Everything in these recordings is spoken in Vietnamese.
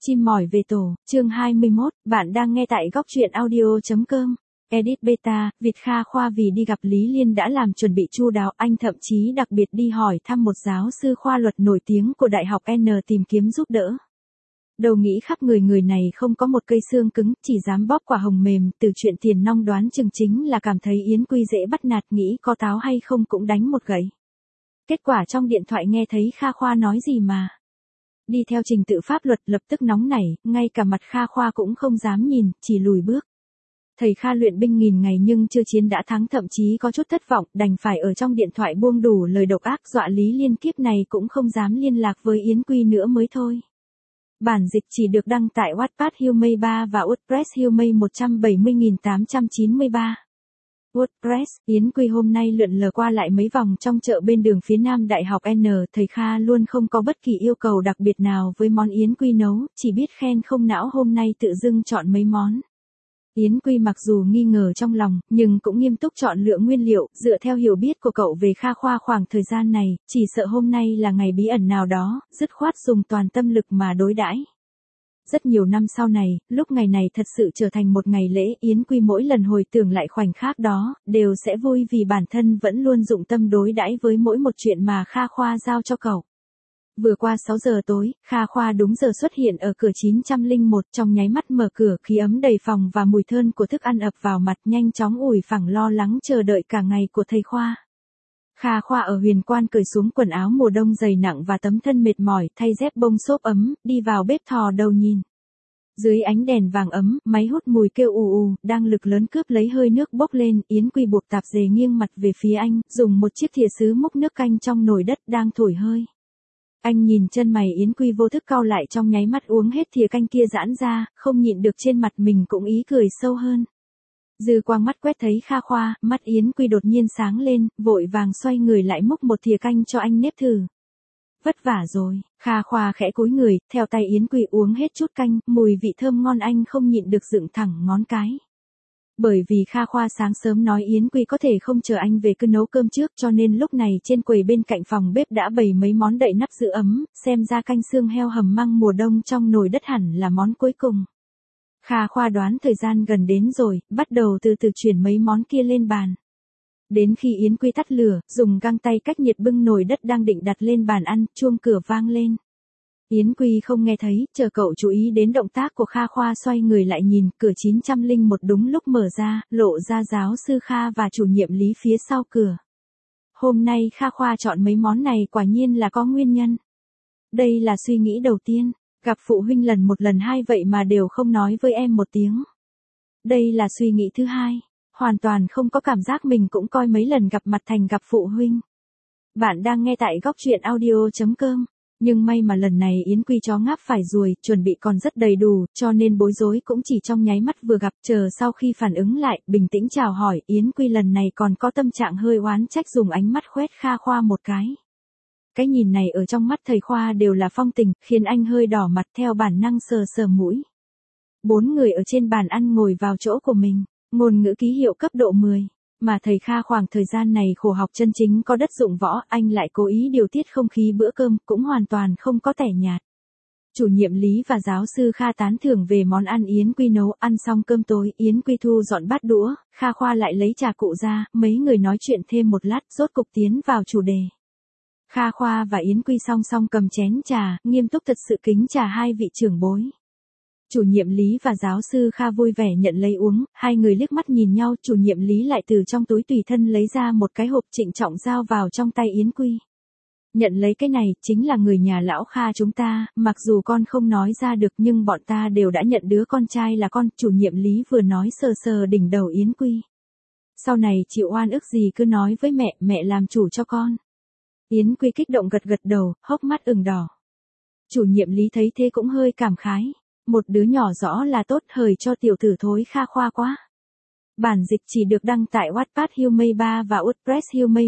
Chim mỏi về tổ, chương 21, bạn đang nghe tại góc truyện audio.com. Edit beta, Việt Kha Khoa vì đi gặp Lý Liên đã làm chuẩn bị chu đáo, anh thậm chí đặc biệt đi hỏi thăm một giáo sư khoa luật nổi tiếng của Đại học N tìm kiếm giúp đỡ. Đầu nghĩ khắp người này không có một cây xương cứng, chỉ dám bóp quả hồng mềm, từ chuyện tiền nong đoán chừng chính là cảm thấy Yến Quy dễ bắt nạt, nghĩ có táo hay không cũng đánh một gậy. Kết quả trong điện thoại nghe thấy Kha Khoa nói gì mà. Đi theo trình tự pháp luật lập tức nóng nảy, ngay cả mặt Kha Khoa cũng không dám nhìn, chỉ lùi bước. Thầy Kha luyện binh nghìn ngày nhưng chưa chiến đã thắng, thậm chí có chút thất vọng, đành phải ở trong điện thoại buông đủ lời độc ác dọa Lý Liên, kiếp này cũng không dám liên lạc với Yến Quy nữa mới thôi. Bản dịch chỉ được đăng tại Wattpad Humay 3 và WordPress Humay 170.893. WordPress, Yến Quy hôm nay lượn lờ qua lại mấy vòng trong chợ bên đường phía nam Đại học N, thầy Kha luôn không có bất kỳ yêu cầu đặc biệt nào với món Yến Quy nấu, chỉ biết khen không não hôm nay tự dưng chọn mấy món. Yến Quy mặc dù nghi ngờ trong lòng, nhưng cũng nghiêm túc chọn lựa nguyên liệu, dựa theo hiểu biết của cậu về Kha Khoa khoảng thời gian này, chỉ sợ hôm nay là ngày bí ẩn nào đó, dứt khoát dùng toàn tâm lực mà đối đãi. Rất nhiều năm sau này, lúc ngày này thật sự trở thành một ngày lễ, Yến Quy mỗi lần hồi tưởng lại khoảnh khắc đó, đều sẽ vui vì bản thân vẫn luôn dụng tâm đối đãi với mỗi một chuyện mà Kha Khoa giao cho cậu. Vừa qua 6 giờ tối, Kha Khoa đúng giờ xuất hiện ở cửa 901, trong nháy mắt mở cửa, khí ấm đầy phòng và mùi thơm của thức ăn ập vào mặt, nhanh chóng ủi phẳng lo lắng chờ đợi cả ngày của thầy Khoa. Kha Khoa ở Huyền Quan cởi xuống quần áo mùa đông dày nặng và tấm thân mệt mỏi, thay dép bông xốp ấm, đi vào bếp thò đầu nhìn. Dưới ánh đèn vàng ấm, máy hút mùi kêu ù ù, đang lực lớn cướp lấy hơi nước bốc lên, Yến Quy buộc tạp dề nghiêng mặt về phía anh, dùng một chiếc thìa sứ múc nước canh trong nồi đất đang thổi hơi. Anh nhìn chân mày Yến Quy vô thức cau lại, trong nháy mắt uống hết thìa canh kia giãn ra, không nhịn được trên mặt mình cũng ý cười sâu hơn. Dư quang mắt quét thấy Kha Khoa, mắt Yến Quy đột nhiên sáng lên, vội vàng xoay người lại múc một thìa canh cho anh nếm thử. Vất vả rồi, Kha Khoa khẽ cúi người, theo tay Yến Quy uống hết chút canh, mùi vị thơm ngon anh không nhịn được dựng thẳng ngón cái. Bởi vì Kha Khoa sáng sớm nói Yến Quy có thể không chờ anh về cứ nấu cơm trước, cho nên lúc này trên quầy bên cạnh phòng bếp đã bày mấy món đậy nắp giữ ấm, xem ra canh xương heo hầm măng mùa đông trong nồi đất hẳn là món cuối cùng. Kha Khoa đoán thời gian gần đến rồi, bắt đầu từ từ chuyển mấy món kia lên bàn. Đến khi Yến Quy tắt lửa, dùng găng tay cách nhiệt bưng nồi đất đang định đặt lên bàn ăn, chuông cửa vang lên. Yến Quy không nghe thấy, chờ cậu chú ý đến động tác của Kha Khoa xoay người lại nhìn, cửa 901 đúng lúc mở ra, lộ ra giáo sư Kha và chủ nhiệm Lý phía sau cửa. Hôm nay Kha Khoa chọn mấy món này quả nhiên là có nguyên nhân. Đây là suy nghĩ đầu tiên, gặp phụ huynh lần một lần hai vậy mà đều không nói với em một tiếng. Đây là suy nghĩ thứ hai, hoàn toàn không có cảm giác mình cũng coi mấy lần gặp mặt thành gặp phụ huynh. Bạn đang nghe tại góc truyện audio.com. Nhưng may mà lần này Yến Quy chó ngáp phải ruồi, chuẩn bị còn rất đầy đủ, cho nên bối rối cũng chỉ trong nháy mắt vừa gặp, chờ sau khi phản ứng lại, bình tĩnh chào hỏi, Yến Quy lần này còn có tâm trạng hơi oán trách, dùng ánh mắt khoét Kha Khoa một cái. Cái nhìn này ở trong mắt thầy Khoa đều là phong tình, khiến anh hơi đỏ mặt, theo bản năng sờ sờ mũi. 4 người ở trên bàn ăn ngồi vào chỗ của mình, ngôn ngữ ký hiệu cấp độ 10. Mà thầy Kha khoảng thời gian này khổ học chân chính có đất dụng võ, anh lại cố ý điều tiết không khí bữa cơm, cũng hoàn toàn không có tẻ nhạt. Chủ nhiệm Lý và giáo sư Kha tán thưởng về món ăn Yến Quy nấu, ăn xong cơm tối, Yến Quy thu dọn bát đũa, Kha Khoa lại lấy trà cụ ra, mấy người nói chuyện thêm một lát, rốt cục tiến vào chủ đề. Kha Khoa và Yến Quy song song cầm chén trà, nghiêm túc thật sự kính trà hai vị trưởng bối. Chủ nhiệm Lý và giáo sư Kha vui vẻ nhận lấy uống, hai người liếc mắt nhìn nhau, chủ nhiệm Lý lại từ trong túi tùy thân lấy ra một cái hộp, trịnh trọng giao vào trong tay Yến Quy. Nhận lấy cái này, chính là người nhà lão Kha chúng ta, mặc dù con không nói ra được nhưng bọn ta đều đã nhận đứa con trai là con, chủ nhiệm Lý vừa nói sờ sờ đỉnh đầu Yến Quy. Sau này chịu oan ức gì cứ nói với mẹ, mẹ làm chủ cho con. Yến Quy kích động gật gật đầu, hốc mắt ửng đỏ. Chủ nhiệm Lý thấy thế cũng hơi cảm khái. Một đứa nhỏ rõ là tốt, hời cho tiểu tử thối Kha Khoa quá. Bản dịch chỉ được đăng tại Wattpad Humay 3 và WordPress Humay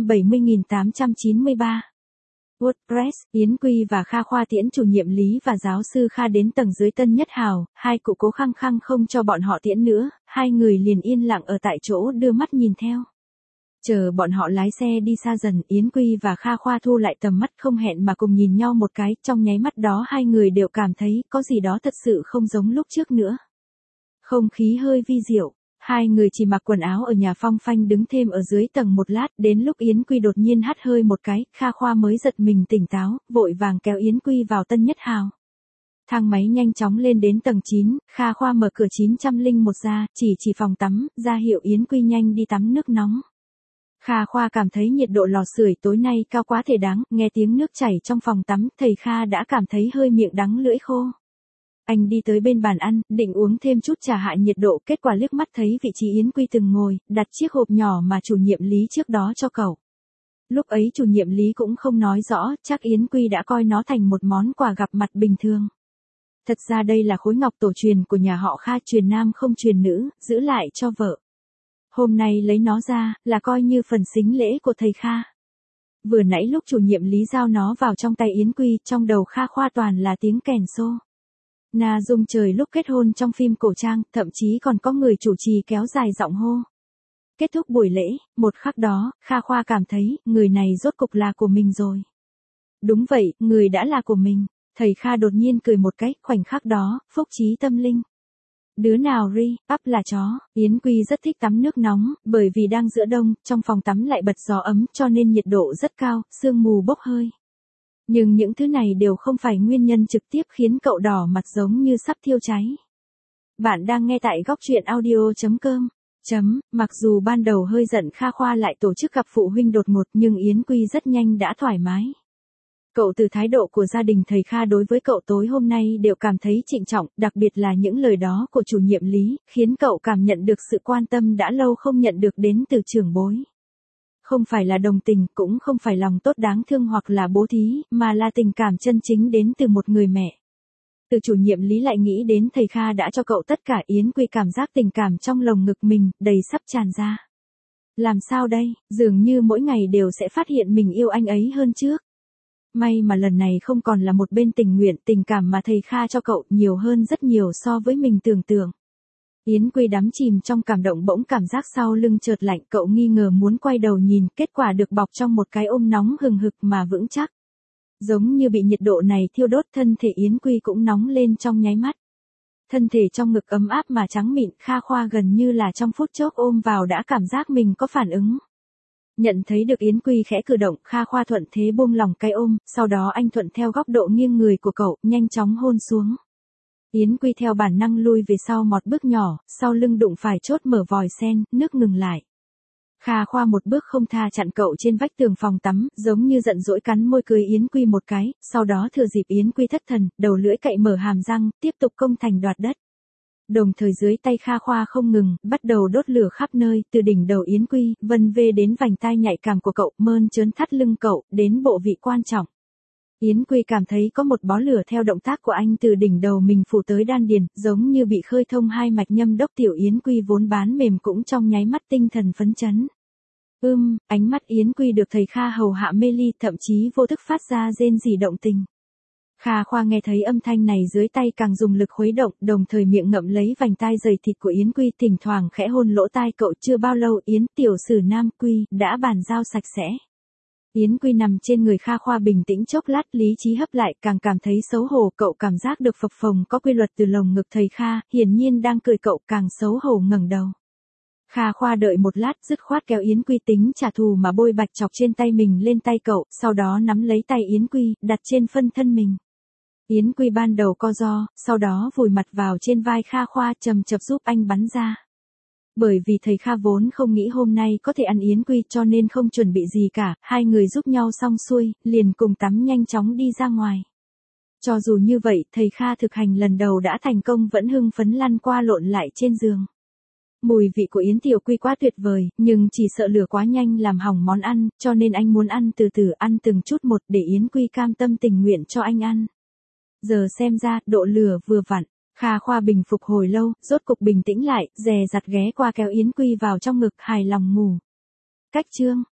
170.893. WordPress, Yến Quy và Kha Khoa tiễn chủ nhiệm Lý và giáo sư Kha đến tầng dưới Tân Nhất Hào, hai cụ cố khăng khăng không cho bọn họ tiễn nữa, hai người liền yên lặng ở tại chỗ đưa mắt nhìn theo. Chờ bọn họ lái xe đi xa dần, Yến Quy và Kha Khoa thu lại tầm mắt không hẹn mà cùng nhìn nhau một cái, trong nháy mắt đó hai người đều cảm thấy có gì đó thật sự không giống lúc trước nữa. Không khí hơi vi diệu, hai người chỉ mặc quần áo ở nhà phong phanh đứng thêm ở dưới tầng một lát, đến lúc Yến Quy đột nhiên hắt hơi một cái, Kha Khoa mới giật mình tỉnh táo, vội vàng kéo Yến Quy vào Tân Nhất Hào. Thang máy nhanh chóng lên đến tầng 9, Kha Khoa mở cửa 901 ra, chỉ phòng tắm, ra hiệu Yến Quy nhanh đi tắm nước nóng. Kha Khoa cảm thấy nhiệt độ lò sưởi tối nay cao quá thể đáng, nghe tiếng nước chảy trong phòng tắm, thầy Kha đã cảm thấy hơi miệng đắng lưỡi khô. Anh đi tới bên bàn ăn, định uống thêm chút trà hạ nhiệt độ, kết quả liếc mắt thấy vị trí Yến Quy từng ngồi, đặt chiếc hộp nhỏ mà chủ nhiệm Lý trước đó cho cậu. Lúc ấy chủ nhiệm Lý cũng không nói rõ, chắc Yến Quy đã coi nó thành một món quà gặp mặt bình thường. Thật ra đây là khối ngọc tổ truyền của nhà họ Kha, truyền nam không truyền nữ, giữ lại cho vợ. Hôm nay lấy nó ra, là coi như phần sính lễ của thầy Kha. Vừa nãy lúc chủ nhiệm Lý giao nó vào trong tay Yến Quy, trong đầu Kha Khoa toàn là tiếng kèn xô. Na Dung trời lúc kết hôn trong phim cổ trang, thậm chí còn có người chủ trì kéo dài giọng hô. Kết thúc buổi lễ, một khắc đó, Kha Khoa cảm thấy, người này rốt cục là của mình rồi. Đúng vậy, người đã là của mình. Thầy Kha đột nhiên cười một cái, khoảnh khắc đó, phúc trí tâm linh. Đứa nào ri, ắp là chó, Yến Quy rất thích tắm nước nóng, bởi vì đang giữa đông, trong phòng tắm lại bật gió ấm cho nên nhiệt độ rất cao, sương mù bốc hơi. Nhưng những thứ này đều không phải nguyên nhân trực tiếp khiến cậu đỏ mặt giống như sắp thiêu cháy. Bạn đang nghe tại góc truyện audio.com. Mặc dù ban đầu hơi giận Kha Khoa lại tổ chức gặp phụ huynh đột ngột nhưng Yến Quy rất nhanh đã thoải mái. Cậu từ thái độ của gia đình thầy Kha đối với cậu tối hôm nay đều cảm thấy trịnh trọng, đặc biệt là những lời đó của chủ nhiệm Lý, khiến cậu cảm nhận được sự quan tâm đã lâu không nhận được đến từ trưởng bối. Không phải là đồng tình, cũng không phải lòng tốt đáng thương hoặc là bố thí, mà là tình cảm chân chính đến từ một người mẹ. Từ chủ nhiệm Lý lại nghĩ đến thầy Kha đã cho cậu tất cả, Yến Quy cảm giác tình cảm trong lồng ngực mình, đầy sắp tràn ra. Làm sao đây, dường như mỗi ngày đều sẽ phát hiện mình yêu anh ấy hơn trước. May mà lần này không còn là một bên tình nguyện, tình cảm mà thầy Kha cho cậu nhiều hơn rất nhiều so với mình tưởng tượng. Yến Quy đắm chìm trong cảm động, bỗng cảm giác sau lưng chợt lạnh, cậu nghi ngờ muốn quay đầu nhìn, kết quả được bọc trong một cái ôm nóng hừng hực mà vững chắc. Giống như bị nhiệt độ này thiêu đốt, thân thể Yến Quy cũng nóng lên trong nháy mắt. Thân thể trong ngực ấm áp mà trắng mịn, Kha Khoa gần như là trong phút chốc ôm vào đã cảm giác mình có phản ứng. Nhận thấy được Yến Quy khẽ cử động, Kha Khoa thuận thế buông lỏng cái ôm, sau đó anh thuận theo góc độ nghiêng người của cậu, nhanh chóng hôn xuống. Yến Quy theo bản năng lui về sau một bước nhỏ, sau lưng đụng phải chốt mở vòi sen, nước ngừng lại. Kha Khoa một bước không tha chặn cậu trên vách tường phòng tắm, giống như giận dỗi cắn môi cười Yến Quy một cái, sau đó thừa dịp Yến Quy thất thần, đầu lưỡi cậy mở hàm răng, tiếp tục công thành đoạt đất. Đồng thời dưới tay Kha Khoa không ngừng, bắt đầu đốt lửa khắp nơi, từ đỉnh đầu Yến Quy, vân vê đến vành tai nhạy cảm của cậu, mơn trớn thắt lưng cậu, đến bộ vị quan trọng. Yến Quy cảm thấy có một bó lửa theo động tác của anh từ đỉnh đầu mình phủ tới đan điền, giống như bị khơi thông hai mạch nhâm đốc, tiểu Yến Quy vốn bán mềm cũng trong nháy mắt tinh thần phấn chấn. Ánh mắt Yến Quy được thầy Kha hầu hạ mê ly, thậm chí vô thức phát ra rên rỉ động tình. Kha Khoa nghe thấy âm thanh này dưới tay càng dùng lực khuấy động, đồng thời miệng ngậm lấy vành tai dày thịt của Yến Quy, thỉnh thoảng khẽ hôn lỗ tai cậu. Chưa bao lâu Yến tiểu sử nam Quy đã bàn giao sạch sẽ. Yến Quy nằm trên người Kha Khoa bình tĩnh chốc lát, lý trí hấp lại, càng cảm thấy xấu hổ, cậu cảm giác được phập phồng có quy luật từ lồng ngực thầy Kha, hiển nhiên đang cười cậu, càng xấu hổ ngẩng đầu. Kha Khoa đợi một lát, dứt khoát kéo Yến Quy tính trả thù mà bôi bạch chọc trên tay mình lên tay cậu, sau đó nắm lấy tay Yến Quy, đặt trên phân thân mình. Yến Quy ban đầu co ro, sau đó vùi mặt vào trên vai Kha Khoa, chầm chập giúp anh bắn ra. Bởi vì thầy Kha vốn không nghĩ hôm nay có thể ăn Yến Quy cho nên không chuẩn bị gì cả, hai người giúp nhau xong xuôi, liền cùng tắm nhanh chóng đi ra ngoài. Cho dù như vậy, thầy Kha thực hành lần đầu đã thành công vẫn hưng phấn lăn qua lộn lại trên giường. Mùi vị của Yến Tiểu Quy quá tuyệt vời, nhưng chỉ sợ lửa quá nhanh làm hỏng món ăn, cho nên anh muốn ăn từ từ, ăn từng chút một để Yến Quy cam tâm tình nguyện cho anh ăn. Giờ xem ra, độ lửa vừa vặn. Kha Khoa bình phục hồi lâu, rốt cục bình tĩnh lại, dè dặt ghé qua kéo Yến Quy vào trong ngực, hài lòng ngủ. Cách chương